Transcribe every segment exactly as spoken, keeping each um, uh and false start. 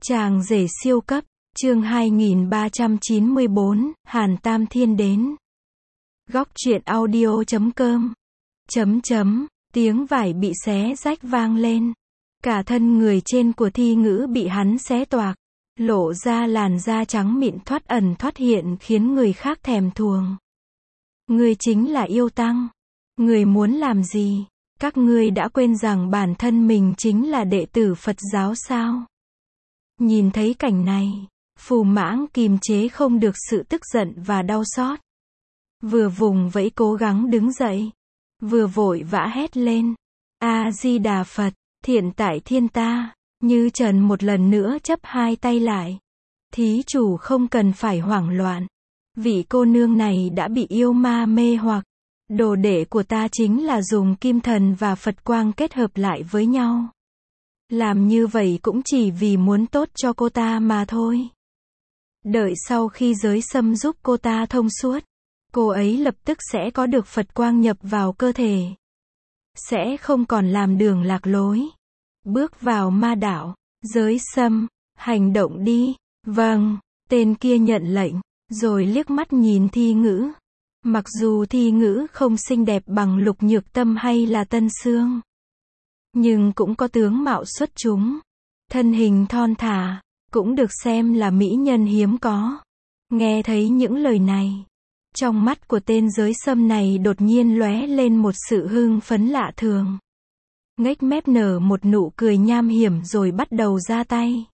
Chàng rể siêu cấp, chương hai nghìn ba trăm chín mươi bốn, Hàn Tam Thiên đến. Góc truyện audio chấm com. Chấm chấm, tiếng vải bị xé rách vang lên. Cả thân người trên của Thi Ngữ bị hắn xé toạc, lộ ra làn da trắng mịn thoát ẩn thoát hiện khiến người khác thèm thuồng. Ngươi chính là yêu tăng. Ngươi muốn làm gì? Các ngươi đã quên rằng bản thân mình chính là đệ tử Phật giáo sao? Nhìn thấy cảnh này, Phù Mãng kìm chế không được sự tức giận và đau xót. Vừa vùng vẫy cố gắng đứng dậy, vừa vội vã hét lên: A-di-đà Phật, thiện tại thiên ta. Như Trần một lần nữa chấp hai tay lại. Thí chủ không cần phải hoảng loạn. Vị cô nương này đã bị yêu ma mê hoặc. Đồ đệ của ta chính là dùng kim thần và Phật quang kết hợp lại với nhau. Làm như vậy cũng chỉ vì muốn tốt cho cô ta mà thôi. Đợi sau khi giới sâm giúp cô ta thông suốt, cô ấy lập tức sẽ có được Phật quang nhập vào cơ thể. Sẽ không còn làm đường lạc lối. Bước vào ma đạo. Giới sâm, hành động đi. Vâng, tên kia nhận lệnh, rồi liếc mắt nhìn Thi Ngữ. Mặc dù Thi Ngữ không xinh đẹp bằng Lục Nhược Tâm hay là Tân Sương, nhưng cũng có tướng mạo xuất chúng. Thân hình thon thả, cũng được xem là mỹ nhân hiếm có. Nghe thấy những lời này, trong mắt của tên giới sâm này đột nhiên lóe lên một sự hưng phấn lạ thường. Nhếch mép nở một nụ cười nham hiểm rồi bắt đầu ra tay.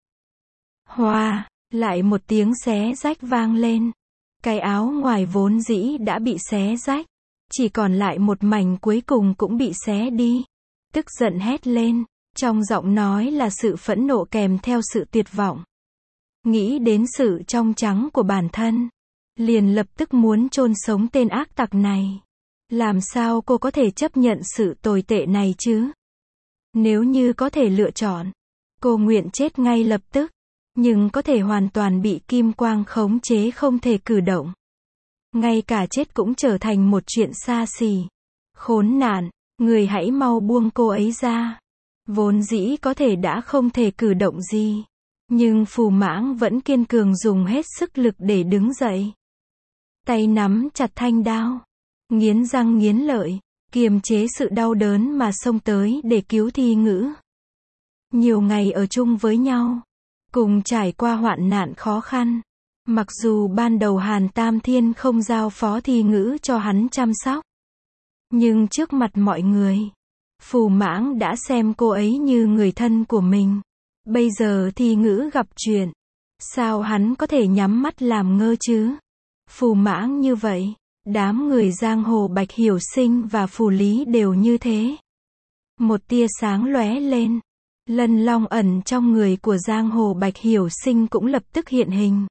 Hoa, lại một tiếng xé rách vang lên. Cái áo ngoài vốn dĩ đã bị xé rách, chỉ còn lại một mảnh cuối cùng cũng bị xé đi. Tức giận hét lên, trong giọng nói là sự phẫn nộ kèm theo sự tuyệt vọng. Nghĩ đến sự trong trắng của bản thân, liền lập tức muốn chôn sống tên ác tặc này. Làm sao cô có thể chấp nhận sự tồi tệ này chứ? Nếu như có thể lựa chọn, cô nguyện chết ngay lập tức. Nhưng có thể hoàn toàn bị kim quang khống chế không thể cử động. Ngay cả chết cũng trở thành một chuyện xa xỉ. Khốn nạn, người hãy mau buông cô ấy ra. Vốn dĩ có thể đã không thể cử động gì. Nhưng Phù Mãng vẫn kiên cường dùng hết sức lực để đứng dậy. Tay nắm chặt thanh đao. Nghiến răng nghiến lợi, kiềm chế sự đau đớn mà xông tới để cứu Thi Ngữ. Nhiều ngày ở chung với nhau, cùng trải qua hoạn nạn khó khăn. Mặc dù ban đầu Hàn Tam Thiên không giao phó Thi Ngữ cho hắn chăm sóc, nhưng trước mặt mọi người, Phù Mãng đã xem cô ấy như người thân của mình. Bây giờ Thi Ngữ gặp chuyện, sao hắn có thể nhắm mắt làm ngơ chứ? Phù Mãng như vậy, đám người giang hồ Bạch Hiểu Sinh và Phù Lý đều như thế. Một tia sáng lóe lên. Lân long ẩn trong người của giang hồ Bạch Hiểu Sinh cũng lập tức hiện hình.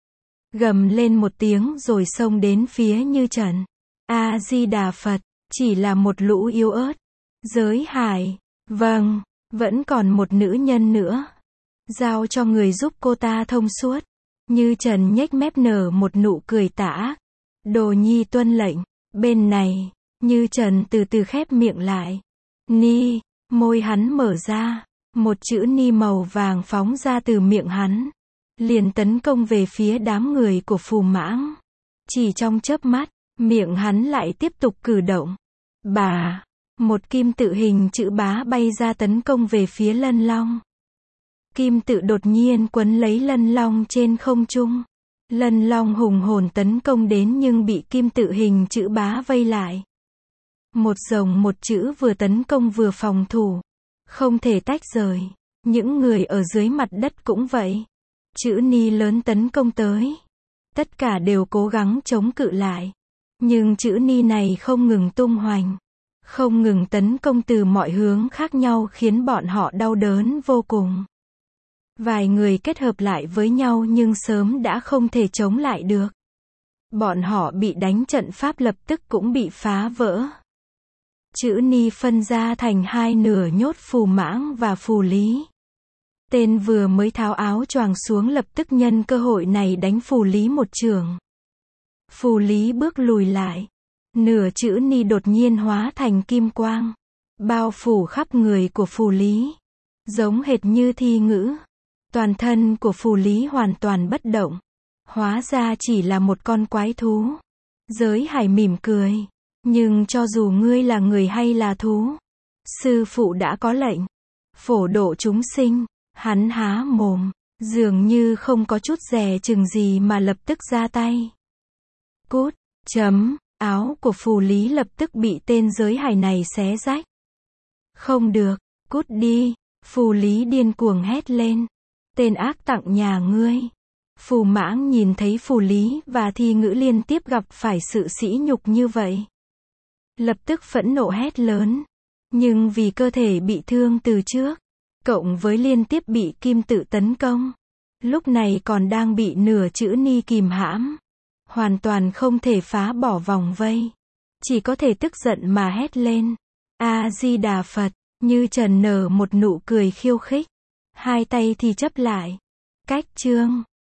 Gầm lên một tiếng rồi xông đến phía Như Trần. A-di-đà Phật, chỉ là một lũ yếu ớt. Giới hải, vâng, vẫn còn một nữ nhân nữa. Giao cho người giúp cô ta thông suốt. Như Trần nhếch mép nở một nụ cười tà ác. Đồ nhi tuân lệnh. Bên này, Như Trần từ từ khép miệng lại. Ni, môi hắn mở ra. Một chữ ni màu vàng phóng ra từ miệng hắn, liền tấn công về phía đám người của Phù Mãng. Chỉ trong chớp mắt, miệng hắn lại tiếp tục cử động. Bà, một kim tự hình chữ bá bay ra tấn công về phía Lân Long. Kim tự đột nhiên quấn lấy Lân Long trên không trung. Lân Long hùng hồn tấn công đến nhưng bị kim tự hình chữ bá vây lại. Một rồng một chữ vừa tấn công vừa phòng thủ. Không thể tách rời. Những người ở dưới mặt đất cũng vậy. Chữ ni lớn tấn công tới. Tất cả đều cố gắng chống cự lại. Nhưng chữ ni này không ngừng tung hoành. Không ngừng tấn công từ mọi hướng khác nhau khiến bọn họ đau đớn vô cùng. Vài người kết hợp lại với nhau nhưng sớm đã không thể chống lại được. Bọn họ bị đánh trận pháp lập tức cũng bị phá vỡ. Chữ ni phân ra thành hai nửa nhốt Phù Mãng và Phù Lý. Tên vừa mới tháo áo choàng xuống lập tức nhân cơ hội này đánh Phù Lý một chưởng. Phù Lý bước lùi lại. Nửa chữ ni đột nhiên hóa thành kim quang, bao phủ khắp người của Phù Lý. Giống hệt như Thi Ngữ. Toàn thân của Phù Lý hoàn toàn bất động. Hóa ra chỉ là một con quái thú. Giới Hải mỉm cười. Nhưng cho dù ngươi là người hay là thú, sư phụ đã có lệnh. Phổ độ chúng sinh. Hắn há mồm, dường như không có chút dè chừng gì mà lập tức ra tay. Cút, chấm, áo của Phù Lý lập tức bị tên Giới Hải này xé rách. Không được, cút đi, Phù Lý điên cuồng hét lên. Tên ác tặc nhà ngươi. Phù Mãng nhìn thấy Phù Lý và Thi Ngữ liên tiếp gặp phải sự sỉ nhục như vậy, lập tức phẫn nộ hét lớn. Nhưng vì cơ thể bị thương từ trước, cộng với liên tiếp bị kim tự tấn công, lúc này còn đang bị nửa chữ ni kìm hãm, hoàn toàn không thể phá bỏ vòng vây. Chỉ có thể tức giận mà hét lên. A-di-đà Phật, Như Trần nở một nụ cười khiêu khích. Hai tay thì chấp lại. Cách chương